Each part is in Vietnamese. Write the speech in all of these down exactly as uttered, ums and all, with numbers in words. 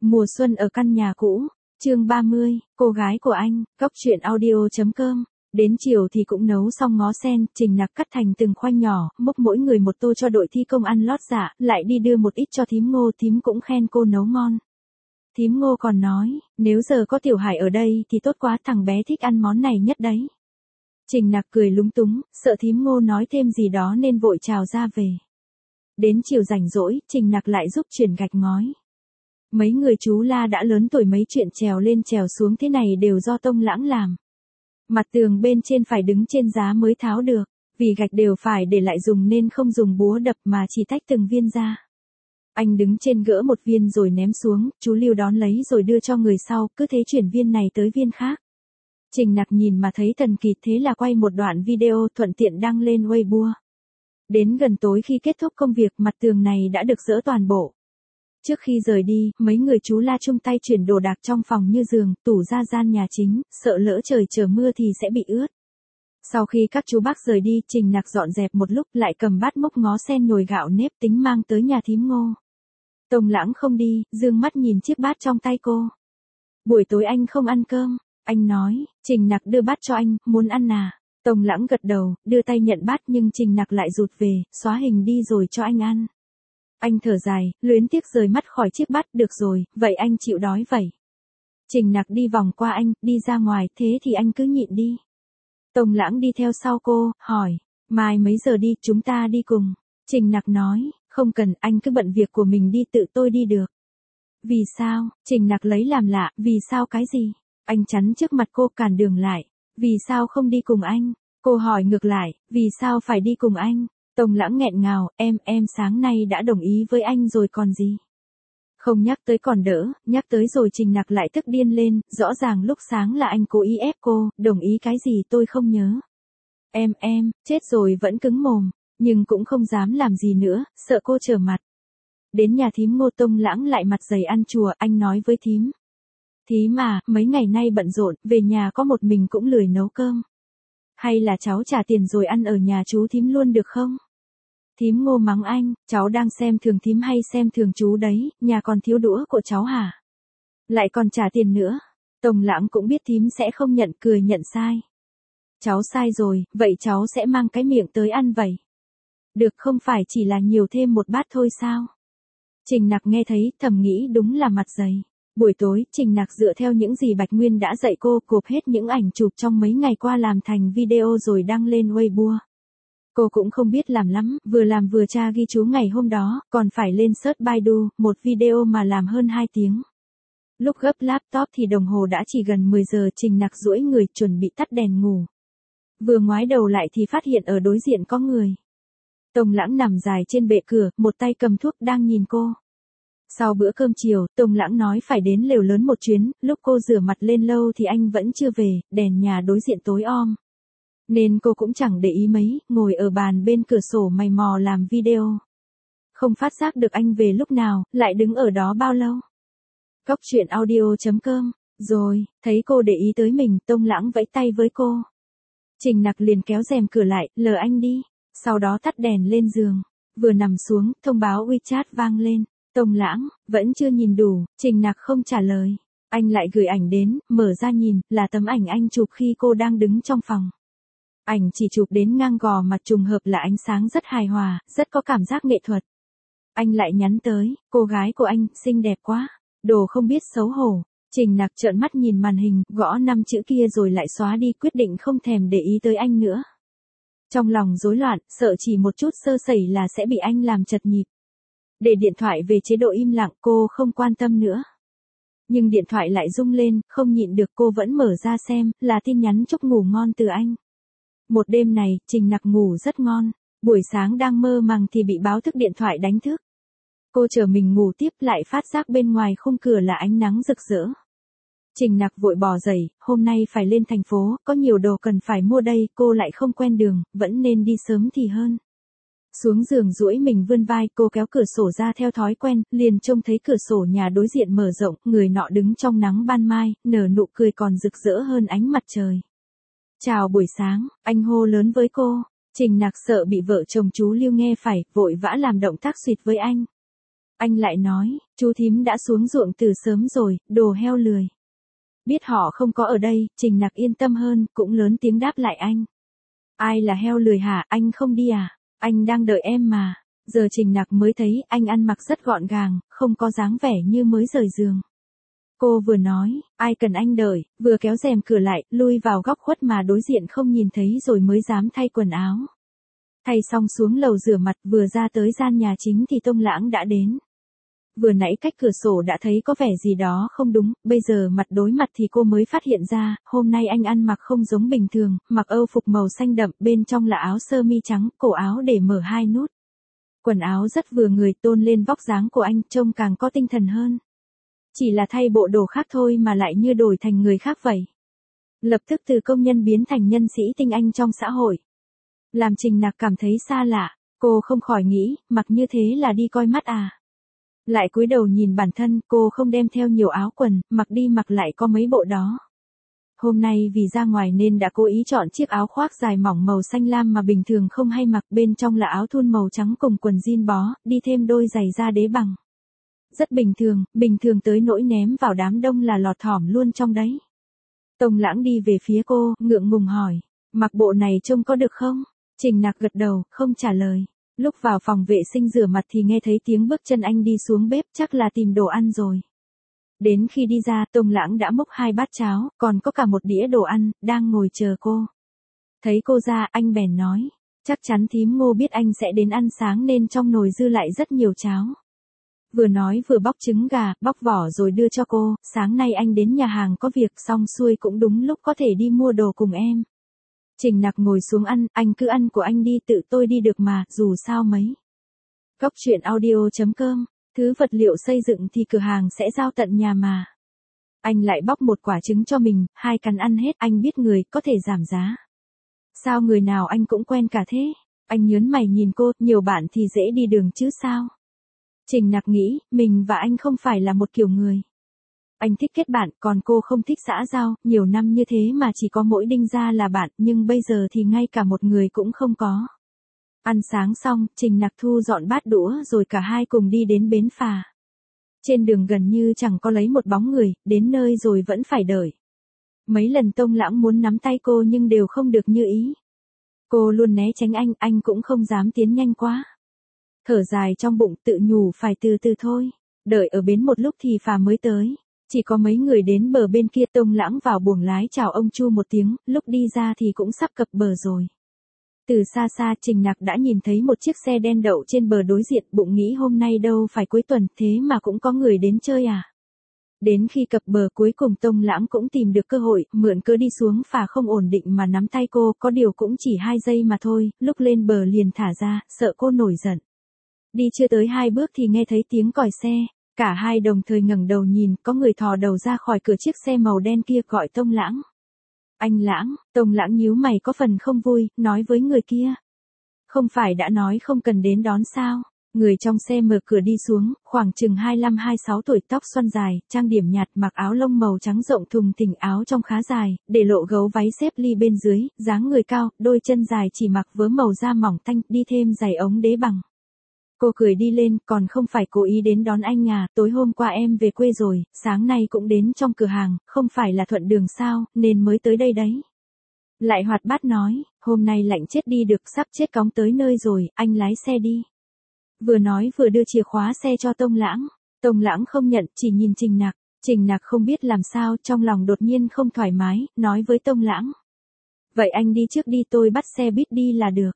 Mùa xuân ở căn nhà cũ, chương ba mươi, cô gái của anh, góc truyện audio chấm com. Đến chiều thì cũng nấu xong ngó sen, Trình Nặc cắt thành từng khoanh nhỏ, múc mỗi người một tô cho đội thi công ăn lót dạ, lại đi đưa một ít cho thím Ngô, thím cũng khen cô nấu ngon. Thím Ngô còn nói, nếu giờ có Tiểu Hải ở đây thì tốt quá, thằng bé thích ăn món này nhất đấy. Trình Nặc cười lúng túng, sợ thím Ngô nói thêm gì đó nên vội chào ra về. Đến chiều rảnh rỗi, Trình Nặc lại giúp chuyển gạch ngói. Mấy người chú La đã lớn tuổi, mấy chuyện trèo lên trèo xuống thế này đều do Tông Lãng làm. Mặt tường bên trên phải đứng trên giá mới tháo được, vì gạch đều phải để lại dùng nên không dùng búa đập mà chỉ tách từng viên ra. Anh đứng trên gỡ một viên rồi ném xuống, chú Lưu đón lấy rồi đưa cho người sau, cứ thế chuyển viên này tới viên khác. Trình Nặc nhìn mà thấy thần kỳ, thế là quay một đoạn video thuận tiện đăng lên Weibo. Đến gần tối khi kết thúc công việc, mặt tường này đã được dỡ toàn bộ. Trước khi rời đi, mấy người chú La chung tay chuyển đồ đạc trong phòng như giường, tủ ra gian nhà chính, sợ lỡ trời trở mưa thì sẽ bị ướt. Sau khi các chú bác rời đi, Trình Nặc dọn dẹp một lúc lại cầm bát múc ngó sen nhồi gạo nếp tính mang tới nhà thím Ngô. Tông Lãng không đi, dương mắt nhìn chiếc bát trong tay cô. Buổi tối anh không ăn cơm, anh nói. Trình Nặc đưa bát cho anh, muốn ăn à? Tông Lãng gật đầu, đưa tay nhận bát nhưng Trình Nặc lại rụt về, xóa hình đi rồi cho anh ăn. Anh thở dài, luyến tiếc rời mắt khỏi chiếc bát, được rồi, vậy anh chịu đói vậy. Trình Nặc đi vòng qua anh, đi ra ngoài, thế thì anh cứ nhịn đi. Tông Lãng đi theo sau cô, hỏi, mai mấy giờ đi, chúng ta đi cùng. Trình Nặc nói, không cần, anh cứ bận việc của mình đi, tự tôi đi được. Vì sao? Trình Nặc lấy làm lạ, vì sao cái gì? Anh chắn trước mặt cô cản đường lại, vì sao không đi cùng anh? Cô hỏi ngược lại, vì sao phải đi cùng anh? Tông Lãng nghẹn ngào, em, em sáng nay đã đồng ý với anh rồi còn gì. Không nhắc tới còn đỡ, nhắc tới rồi Trình Nặc lại tức điên lên, rõ ràng lúc sáng là anh cố ý ép cô, đồng ý cái gì tôi không nhớ. Em, em, chết rồi vẫn cứng mồm, nhưng cũng không dám làm gì nữa, sợ cô trở mặt. Đến nhà thím Ngô, Tông Lãng lại mặt dày ăn chùa, anh nói với thím. Thím à, mấy ngày nay bận rộn, về nhà có một mình cũng lười nấu cơm. Hay là cháu trả tiền rồi ăn ở nhà chú thím luôn được không? Thím Ngô mắng anh, cháu đang xem thường thím hay xem thường chú đấy, nhà còn thiếu đũa của cháu hả? Lại còn trả tiền nữa. Tông Lãng cũng biết thím sẽ không nhận, cười nhận sai. Cháu sai rồi, vậy cháu sẽ mang cái miệng tới ăn vậy. Được, không phải chỉ là nhiều thêm một bát thôi sao? Trình Nặc nghe thấy, thầm nghĩ đúng là mặt dày. Buổi tối, Trình Nặc dựa theo những gì Bạch Nguyên đã dạy cô, cộp hết những ảnh chụp trong mấy ngày qua làm thành video rồi đăng lên Weibo. Cô cũng không biết làm lắm, vừa làm vừa tra ghi chú ngày hôm đó, còn phải lên search Baidu, một video mà làm hơn hai tiếng. Lúc gấp laptop thì đồng hồ đã chỉ gần mười giờ, Trình Nặc duỗi người chuẩn bị tắt đèn ngủ. Vừa ngoái đầu lại thì phát hiện ở đối diện có người. Tông Lãng nằm dài trên bệ cửa, một tay cầm thuốc đang nhìn cô. Sau bữa cơm chiều, Tông Lãng nói phải đến lều lớn một chuyến, lúc cô rửa mặt lên lâu thì anh vẫn chưa về, đèn nhà đối diện tối om. Nên cô cũng chẳng để ý mấy, ngồi ở bàn bên cửa sổ mày mò làm video. Không phát giác được anh về lúc nào, lại đứng ở đó bao lâu. Góc truyện audio chấm com, rồi, thấy cô để ý tới mình, Tông Lãng vẫy tay với cô. Trình Nặc liền kéo rèm cửa lại, lờ anh đi, sau đó tắt đèn lên giường. Vừa nằm xuống, thông báo WeChat vang lên. Tông Lãng, vẫn chưa nhìn đủ, Trình Nặc không trả lời. Anh lại gửi ảnh đến, mở ra nhìn, là tấm ảnh anh chụp khi cô đang đứng trong phòng. Ảnh chỉ chụp đến ngang gò mặt, trùng hợp là ánh sáng rất hài hòa, rất có cảm giác nghệ thuật. Anh lại nhắn tới, cô gái của anh, xinh đẹp quá, đồ không biết xấu hổ. Trình Nặc trợn mắt nhìn màn hình, gõ năm chữ kia rồi lại xóa đi, quyết định không thèm để ý tới anh nữa. Trong lòng rối loạn, sợ chỉ một chút sơ sẩy là sẽ bị anh làm chật nhịp. Để điện thoại về chế độ im lặng, cô không quan tâm nữa. Nhưng điện thoại lại rung lên, không nhịn được cô vẫn mở ra xem, là tin nhắn chúc ngủ ngon từ anh. Một đêm này, Trình Nặc ngủ rất ngon, buổi sáng đang mơ màng thì bị báo thức điện thoại đánh thức. Cô chờ mình ngủ tiếp lại phát giác bên ngoài khung cửa là ánh nắng rực rỡ. Trình Nặc vội bò dậy, hôm nay phải lên thành phố, có nhiều đồ cần phải mua đây, cô lại không quen đường, vẫn nên đi sớm thì hơn. Xuống giường duỗi mình vươn vai, cô kéo cửa sổ ra theo thói quen, liền trông thấy cửa sổ nhà đối diện mở rộng, người nọ đứng trong nắng ban mai, nở nụ cười còn rực rỡ hơn ánh mặt trời. Chào buổi sáng, anh hô lớn với cô. Trình Nặc sợ bị vợ chồng chú Lưu nghe phải, vội vã làm động tác xịt với anh. Anh lại nói, chú thím đã xuống ruộng từ sớm rồi, đồ heo lười. Biết họ không có ở đây, Trình Nặc yên tâm hơn, cũng lớn tiếng đáp lại anh. Ai là heo lười hả, anh không đi à? Anh đang đợi em mà. Giờ Trình Nặc mới thấy anh ăn mặc rất gọn gàng, không có dáng vẻ như mới rời giường. Cô vừa nói, ai cần anh đợi, vừa kéo rèm cửa lại, lui vào góc khuất mà đối diện không nhìn thấy rồi mới dám thay quần áo. Thay xong xuống lầu rửa mặt, vừa ra tới gian nhà chính thì Tông Lãng đã đến. Vừa nãy cách cửa sổ đã thấy có vẻ gì đó không đúng, bây giờ mặt đối mặt thì cô mới phát hiện ra, hôm nay anh ăn mặc không giống bình thường, mặc âu phục màu xanh đậm, bên trong là áo sơ mi trắng, cổ áo để mở hai nút. Quần áo rất vừa người, tôn lên vóc dáng của anh, trông càng có tinh thần hơn. Chỉ là thay bộ đồ khác thôi mà lại như đổi thành người khác vậy. Lập tức từ công nhân biến thành nhân sĩ tinh anh trong xã hội. Làm Trình Nặc cảm thấy xa lạ, cô không khỏi nghĩ, mặc như thế là đi coi mắt à. Lại cúi đầu nhìn bản thân, cô không đem theo nhiều áo quần, mặc đi mặc lại có mấy bộ đó. Hôm nay vì ra ngoài nên đã cố ý chọn chiếc áo khoác dài mỏng màu xanh lam mà bình thường không hay mặc, bên trong là áo thun màu trắng cùng quần jean bó, đi thêm đôi giày da đế bằng. Rất bình thường, bình thường tới nỗi ném vào đám đông là lọt thỏm luôn trong đấy. Tông Lãng đi về phía cô, ngượng ngùng hỏi, mặc bộ này trông có được không? Trình Nặc gật đầu, không trả lời. Lúc vào phòng vệ sinh rửa mặt thì nghe thấy tiếng bước chân anh đi xuống bếp, chắc là tìm đồ ăn rồi. Đến khi đi ra, Tông Lãng đã múc hai bát cháo, còn có cả một đĩa đồ ăn, đang ngồi chờ cô. Thấy cô ra, anh bèn nói, chắc chắn thím Ngô biết anh sẽ đến ăn sáng nên trong nồi dư lại rất nhiều cháo. Vừa nói vừa bóc trứng gà, bóc vỏ rồi đưa cho cô, sáng nay anh đến nhà hàng có việc xong xuôi cũng đúng lúc có thể đi mua đồ cùng em. Trình Nặc ngồi xuống ăn, anh cứ ăn của anh đi, tự tôi đi được mà, dù sao mấy. Cóc truyện audio chấm com, thứ vật liệu xây dựng thì cửa hàng sẽ giao tận nhà mà. Anh lại bóc một quả trứng cho mình, hai cắn ăn hết, anh biết người có thể giảm giá. Sao người nào anh cũng quen cả thế? Anh nhớn mày nhìn cô, nhiều bạn thì dễ đi đường chứ sao? Trình Nặc nghĩ, mình và anh không phải là một kiểu người. Anh thích kết bạn, còn cô không thích xã giao, nhiều năm như thế mà chỉ có mỗi Đinh Gia là bạn, nhưng bây giờ thì ngay cả một người cũng không có. Ăn sáng xong, Trình Nặc thu dọn bát đũa rồi cả hai cùng đi đến bến phà. Trên đường gần như chẳng có lấy một bóng người, đến nơi rồi vẫn phải đợi. Mấy lần Tông Lãng muốn nắm tay cô nhưng đều không được như ý. Cô luôn né tránh anh, anh cũng không dám tiến nhanh quá. Thở dài trong bụng, tự nhủ phải từ từ thôi. Đợi ở bến một lúc thì phà mới tới. Chỉ có mấy người đến bờ bên kia. Tông Lãng vào buồng lái chào ông Chu một tiếng, lúc đi ra thì cũng sắp cập bờ rồi. Từ xa xa Trình Nặc đã nhìn thấy một chiếc xe đen đậu trên bờ đối diện, bụng nghĩ hôm nay đâu phải cuối tuần, thế mà cũng có người đến chơi à. Đến khi cập bờ cuối cùng Tông Lãng cũng tìm được cơ hội, mượn cớ đi xuống phà không ổn định mà nắm tay cô, có điều cũng chỉ hai giây mà thôi, lúc lên bờ liền thả ra, sợ cô nổi giận. Đi chưa tới hai bước thì nghe thấy tiếng còi xe, cả hai đồng thời ngẩng đầu nhìn, có người thò đầu ra khỏi cửa chiếc xe màu đen kia gọi Tông Lãng. Anh Lãng, Tông Lãng nhíu mày có phần không vui, nói với người kia. Không phải đã nói không cần đến đón sao? Người trong xe mở cửa đi xuống, khoảng chừng hai mươi lăm hai mươi sáu tuổi, tóc xoăn dài, trang điểm nhạt, mặc áo lông màu trắng rộng thùng thình, áo trong khá dài, để lộ gấu váy xếp ly bên dưới, dáng người cao, đôi chân dài chỉ mặc vớ màu da mỏng tanh, đi thêm giày ống đế bằng. Cô cười đi lên, còn không phải cố ý đến đón anh à, tối hôm qua em về quê rồi, sáng nay cũng đến trong cửa hàng, không phải là thuận đường sao, nên mới tới đây đấy. Lại hoạt bát nói, hôm nay lạnh chết đi được, sắp chết cóng tới nơi rồi, anh lái xe đi. Vừa nói vừa đưa chìa khóa xe cho Tông Lãng. Tông Lãng không nhận, chỉ nhìn Trình Nặc. Trình Nặc không biết làm sao, trong lòng đột nhiên không thoải mái, nói với Tông Lãng. Vậy anh đi trước đi, tôi bắt xe buýt đi là được.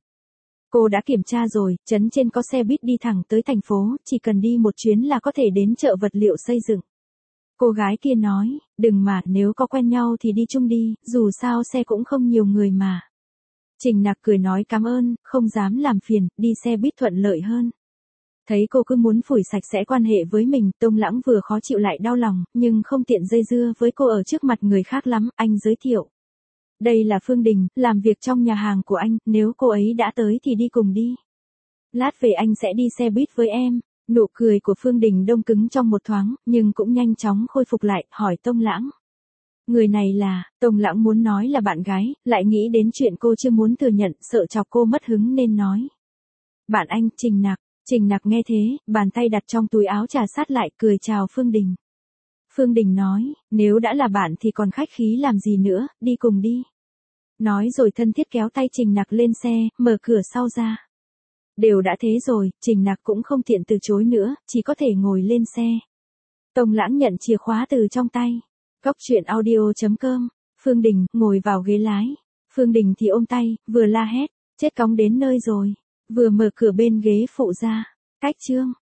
Cô đã kiểm tra rồi, trấn trên có xe buýt đi thẳng tới thành phố, chỉ cần đi một chuyến là có thể đến chợ vật liệu xây dựng. Cô gái kia nói, đừng mà, nếu có quen nhau thì đi chung đi, dù sao xe cũng không nhiều người mà. Trình Nặc cười nói cảm ơn, không dám làm phiền, đi xe buýt thuận lợi hơn. Thấy cô cứ muốn phủi sạch sẽ quan hệ với mình, Tông Lãng vừa khó chịu lại đau lòng, nhưng không tiện dây dưa với cô ở trước mặt người khác lắm, anh giới thiệu. Đây là Phương Đình, làm việc trong nhà hàng của anh, nếu cô ấy đã tới thì đi cùng đi. Lát về anh sẽ đi xe buýt với em. Nụ cười của Phương Đình đông cứng trong một thoáng, nhưng cũng nhanh chóng khôi phục lại, hỏi Tông Lãng. Người này là, Tông Lãng muốn nói là bạn gái, lại nghĩ đến chuyện cô chưa muốn thừa nhận, sợ chọc cô mất hứng nên nói. Bạn anh, Trình Nặc. Trình Nặc nghe thế, bàn tay đặt trong túi áo trà sát lại cười chào Phương Đình. Phương Đình nói, nếu đã là bạn thì còn khách khí làm gì nữa, đi cùng đi. Nói rồi thân thiết kéo tay Trình Nặc lên xe, mở cửa sau ra. Đều đã thế rồi, Trình Nặc cũng không tiện từ chối nữa, chỉ có thể ngồi lên xe. Tông Lãng nhận chìa khóa từ trong tay. Cóc truyện audio chấm com. Phương Đình, ngồi vào ghế lái. Phương Đình thì ôm tay, vừa la hét, chết cóng đến nơi rồi. Vừa mở cửa bên ghế phụ ra. Cách chương.